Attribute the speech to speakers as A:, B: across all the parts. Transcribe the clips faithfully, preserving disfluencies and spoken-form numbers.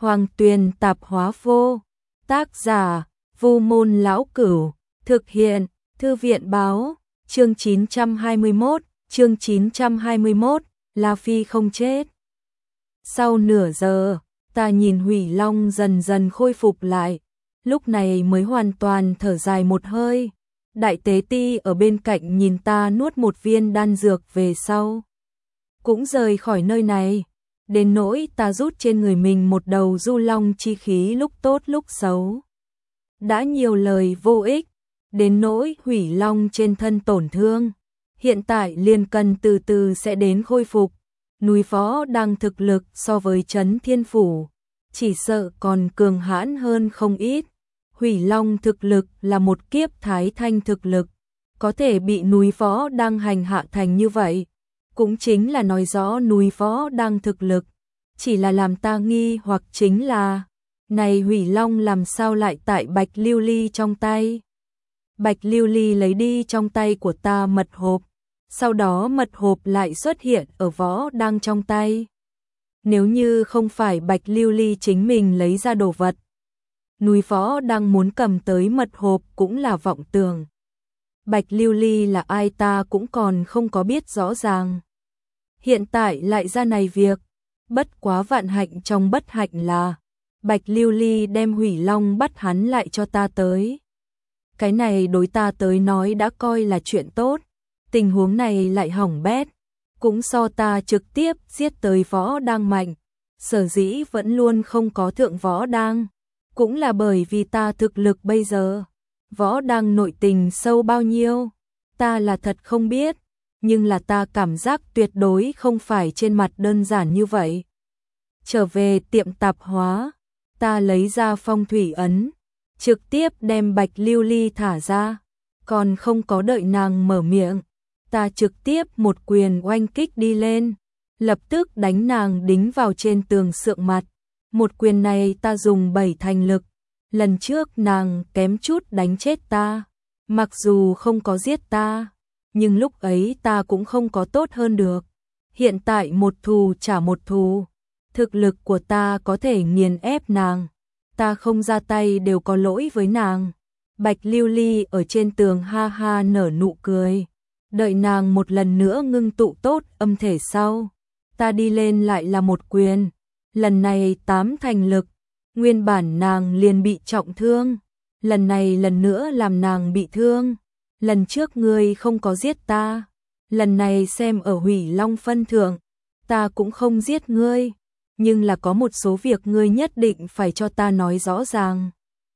A: Hoàng Tuyền Tạp Hóa Vô. Tác giả: Vu Môn Lão Cửu. Thực hiện: Thư viện Báo. Chương chín trăm hai mươi mốt. Chương chín trăm hai mươi mốt. La Phi không chết. Sau nửa giờ, ta nhìn Hủy Long dần dần khôi phục lại, lúc này mới hoàn toàn thở dài một hơi. Đại tế ti ở bên cạnh nhìn ta nuốt một viên đan dược về sau, cũng rời khỏi nơi này. Đến nỗi ta rút trên người mình một đầu du long chi khí lúc tốt lúc xấu. Đã nhiều lời vô ích, đến nỗi Hủy Long trên thân tổn thương, hiện tại liền cần từ từ sẽ đến khôi phục. Núi Võ đang thực lực so với Trấn Thiên Phủ, chỉ sợ còn cường hãn hơn không ít. Hủy Long thực lực là một kiếp thái thanh thực lực, có thể bị núi Võ đang hành hạ thành như vậy, cũng chính là nói rõ núi Võ đang thực lực. Chỉ là làm ta nghi hoặc chính là, này Hủy Long làm sao lại tại Bạch Lưu Ly trong tay? Bạch Lưu Ly lấy đi trong tay của ta mật hộp, sau đó mật hộp lại xuất hiện ở Võ đang trong tay. Nếu như không phải Bạch Lưu Ly chính mình lấy ra đồ vật, núi Võ đang muốn cầm tới mật hộp cũng là vọng tưởng. Bạch Lưu Ly là ai ta cũng còn không có biết rõ ràng. Hiện tại lại ra này việc, bất quá vạn hạnh trong bất hạnh là Bạch Lưu Ly đem Hủy Long bắt hắn lại cho ta tới. Cái này đối ta tới nói đã coi là chuyện tốt, tình huống này lại hỏng bét, cũng so ta trực tiếp giết tới Võ đang mạnh. Sở dĩ vẫn luôn không có thượng Võ đang, cũng là bởi vì ta thực lực bây giờ. Võ đang nội tình sâu bao nhiêu, ta là thật không biết, nhưng là ta cảm giác tuyệt đối không phải trên mặt đơn giản như vậy. Trở về tiệm tạp hóa, ta lấy ra phong thủy ấn, trực tiếp đem Bạch Lưu Ly thả ra, còn không có đợi nàng mở miệng, ta trực tiếp một quyền oanh kích đi lên, lập tức đánh nàng đính vào trên tường sượng mặt. Một quyền này ta dùng bảy thành lực, lần trước nàng kém chút đánh chết ta, mặc dù không có giết ta, nhưng lúc ấy ta cũng không có tốt hơn được. Hiện tại một thù trả một thù, thực lực của ta có thể nghiền ép nàng, ta không ra tay đều có lỗi với nàng. Bạch Lưu Ly ở trên tường ha ha nở nụ cười, đợi nàng một lần nữa ngưng tụ tốt âm thể sau, ta đi lên lại là một quyền, lần này tám thành lực, nguyên bản nàng liền bị trọng thương, lần này lần nữa làm nàng bị thương. Lần trước ngươi không có giết ta, lần này xem ở Hủy Long phân thượng, ta cũng không giết ngươi, nhưng là có một số việc ngươi nhất định phải cho ta nói rõ ràng.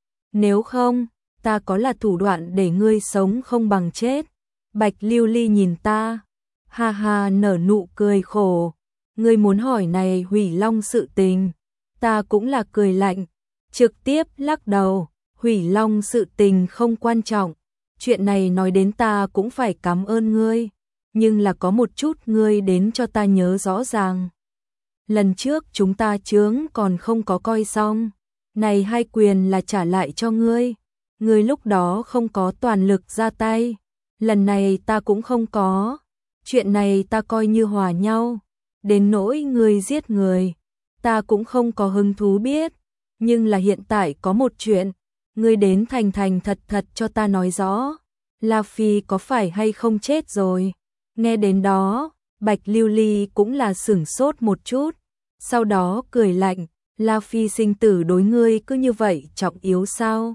A: Nếu không, ta có là thủ đoạn để ngươi sống không bằng chết. Bạch Lưu Ly nhìn ta, ha ha nở nụ cười khổ, ngươi muốn hỏi này Hủy Long sự tình, ta cũng là cười lạnh, trực tiếp lắc đầu, Hủy Long sự tình không quan trọng. Chuyện này nói đến ta cũng phải cảm ơn ngươi, nhưng là có một chút ngươi đến cho ta nhớ rõ ràng. Lần trước chúng ta chướng còn không có coi xong, này hai quyền là trả lại cho ngươi, ngươi lúc đó không có toàn lực ra tay, lần này ta cũng không có, chuyện này ta coi như hòa nhau, đến nỗi ngươi giết người, ta cũng không có hứng thú biết, nhưng là hiện tại có một chuyện, ngươi đến thành thành thật thật cho ta nói rõ, La Phi có phải hay không chết rồi. Nghe đến đó, Bạch Lưu Ly cũng là sửng sốt một chút, sau đó cười lạnh, La Phi sinh tử đối ngươi cứ như vậy trọng yếu sao?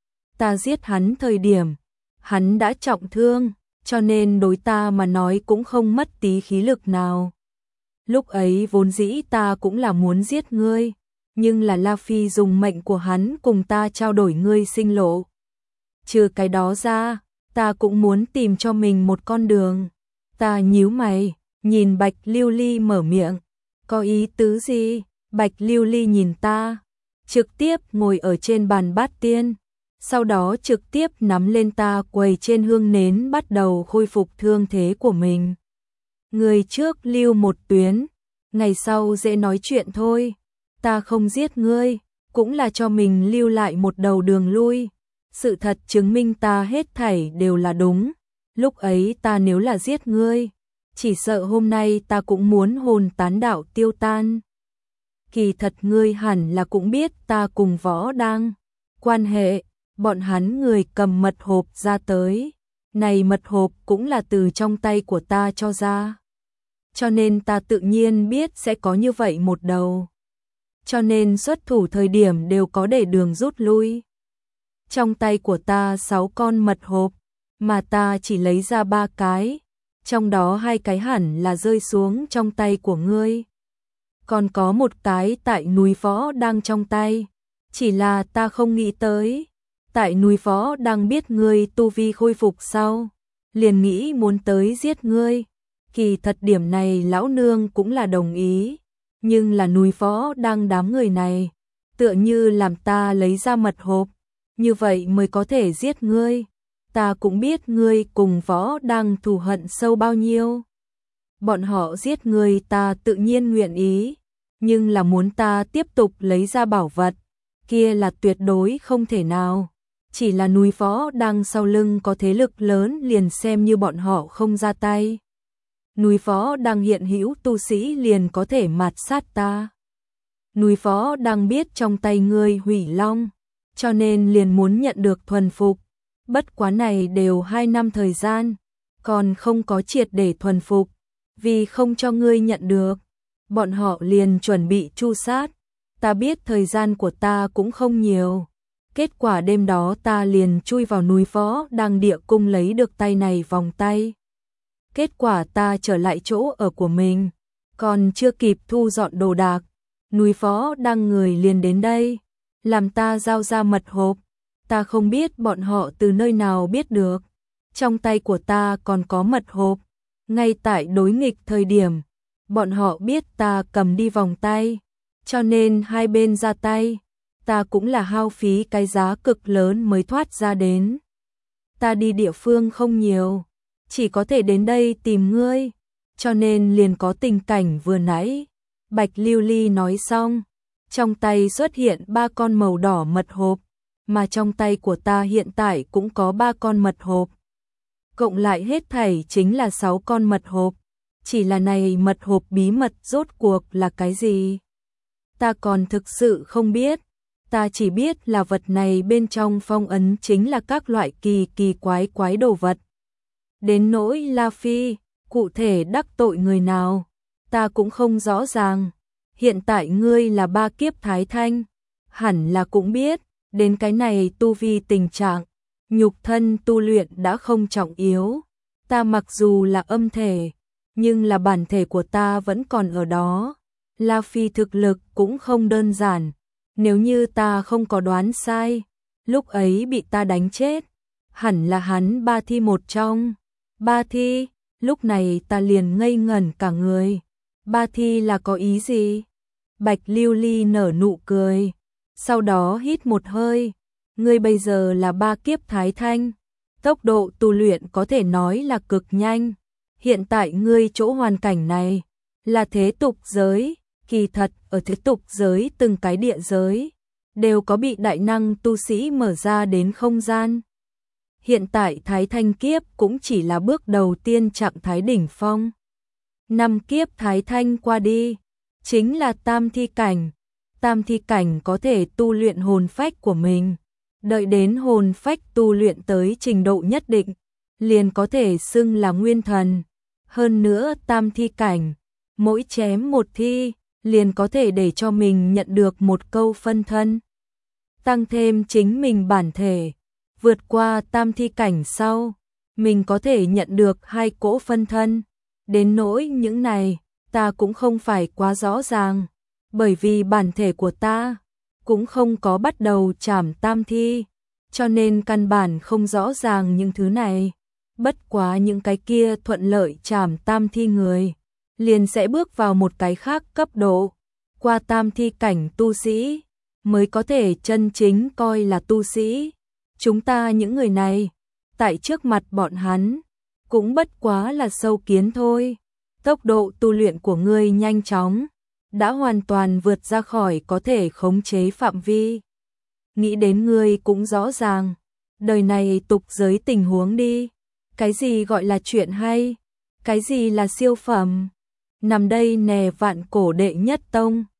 A: Ta giết hắn thời điểm, hắn đã trọng thương, cho nên đối ta mà nói cũng không mất tí khí lực nào. Lúc ấy vốn dĩ ta cũng là muốn giết ngươi, nhưng là La Phi dùng mệnh của hắn cùng ta trao đổi ngươi sinh lộ. Trừ cái đó ra, ta cũng muốn tìm cho mình một con đường. Ta nhíu mày, nhìn Bạch Lưu Ly mở miệng, có ý tứ gì? Bạch Lưu Ly nhìn ta, trực tiếp ngồi ở trên bàn bát tiên, sau đó trực tiếp nắm lên ta quầy trên hương nến bắt đầu khôi phục thương thế của mình. Người trước lưu một tuyến, ngày sau dễ nói chuyện thôi. Ta không giết ngươi, cũng là cho mình lưu lại một đầu đường lui. Sự thật chứng minh ta hết thảy đều là đúng. Lúc ấy ta nếu là giết ngươi, chỉ sợ hôm nay ta cũng muốn hồn tán đạo tiêu tan. kỳ thật ngươi hẳn là cũng biết ta cùng Võ Đang quan hệ, bọn hắn người cầm mật hộp ra tới, này mật hộp cũng là từ trong tay của ta cho ra. Cho nên ta tự nhiên biết sẽ có như vậy một đầu. Cho nên xuất thủ thời điểm đều có để đường rút lui. Trong tay của ta sáu con mật hộp, mà ta chỉ lấy ra ba cái, trong đó hai cái hẳn là rơi xuống trong tay của ngươi. Còn có một cái tại núi Võ Đang trong tay, chỉ là ta không nghĩ tới. Tại núi Võ Đang biết ngươi tu vi khôi phục sau, liền nghĩ muốn tới giết ngươi. Kỳ thật điểm này lão nương cũng là đồng ý, nhưng là núi Võ Đang đám người này, tựa như làm ta lấy ra mật hộp, như vậy mới có thể giết ngươi. Ta cũng biết ngươi cùng Võ Đang thù hận sâu bao nhiêu. Bọn họ giết ngươi ta tự nhiên nguyện ý, nhưng là muốn ta tiếp tục lấy ra bảo vật, kia là tuyệt đối không thể nào. Chỉ là núi Võ Đang sau lưng có thế lực lớn liền xem như bọn họ không ra tay. Núi Võ Đang hiện hữu tu sĩ liền có thể mạt sát ta. Núi Võ Đang biết trong tay ngươi hủy long, cho nên liền muốn nhận được thuần phục. Bất quá này đều hai năm thời gian, còn không có triệt để thuần phục, vì không cho ngươi nhận được, bọn họ liền chuẩn bị tru sát. Ta biết thời gian của ta cũng không nhiều. Kết quả đêm đó ta liền chui vào núi Võ Đang địa cung lấy được tay này vòng tay. Kết quả ta trở lại chỗ ở của mình, còn chưa kịp thu dọn đồ đạc, núi Võ Đang người liền đến đây, làm ta giao ra mật hộp. Ta không biết bọn họ từ nơi nào biết được, trong tay của ta còn có mật hộp. Ngay tại đối nghịch thời điểm, bọn họ biết ta cầm đi vòng tay, cho nên hai bên ra tay. Ta cũng là hao phí cái giá cực lớn mới thoát ra đến. Ta đi địa phương không nhiều, chỉ có thể đến đây tìm ngươi, cho nên liền có tình cảnh vừa nãy. Bạch Lưu Ly nói xong, trong tay xuất hiện ba con màu đỏ mật hộp, mà trong tay của ta hiện tại cũng có ba con mật hộp. Cộng lại hết thảy chính là sáu con mật hộp, chỉ là này mật hộp bí mật rốt cuộc là cái gì? Ta còn thực sự không biết. Ta chỉ biết là vật này bên trong phong ấn chính là các loại kỳ kỳ quái quái đồ vật. Đến nỗi La Phi, cụ thể đắc tội người nào, ta cũng không rõ ràng. Hiện tại ngươi là ba kiếp thái thanh, hẳn là cũng biết, đến cái này tu vi tình trạng, nhục thân tu luyện đã không trọng yếu. Ta mặc dù là âm thể, nhưng là bản thể của ta vẫn còn ở đó. La Phi thực lực cũng không đơn giản. Nếu như ta không có đoán sai, lúc ấy bị ta đánh chết, hẳn là hắn ba thi một trong. Ba thi, lúc này ta liền ngây ngẩn cả người. Ba thi là có ý gì? Bạch Lưu Ly nở nụ cười, sau đó hít một hơi. Ngươi bây giờ là ba kiếp thái thanh, tốc độ tu luyện có thể nói là cực nhanh. Hiện tại ngươi chỗ hoàn cảnh này là thế tục giới. Kỳ thật, ở thế tục giới từng cái địa giới, đều có bị đại năng tu sĩ mở ra đến không gian. Hiện tại Thái Thanh kiếp cũng chỉ là bước đầu tiên trạng thái đỉnh phong. Năm kiếp Thái Thanh qua đi, chính là tam thi cảnh. Tam thi cảnh có thể tu luyện hồn phách của mình. Đợi đến hồn phách tu luyện tới trình độ nhất định, liền có thể xưng là nguyên thần. Hơn nữa tam thi cảnh, mỗi chém một thi, liền có thể để cho mình nhận được một câu phân thân. Tăng thêm chính mình bản thể, vượt qua tam thi cảnh sau, mình có thể nhận được hai cỗ phân thân. Đến nỗi những này, ta cũng không phải quá rõ ràng, bởi vì bản thể của ta cũng không có bắt đầu trảm tam thi, cho nên căn bản không rõ ràng những thứ này. Bất quá những cái kia thuận lợi trảm tam thi người, liền sẽ bước vào một cái khác cấp độ, qua tam thi cảnh tu sĩ, mới có thể chân chính coi là tu sĩ. Chúng ta những người này, tại trước mặt bọn hắn, cũng bất quá là sâu kiến thôi. Tốc độ tu luyện của ngươi nhanh chóng, đã hoàn toàn vượt ra khỏi có thể khống chế phạm vi. Nghĩ đến ngươi cũng rõ ràng, đời này tục giới tình huống đi, cái gì gọi là chuyện hay, cái gì là siêu phẩm. Nằm đây nè vạn cổ đệ nhất tông,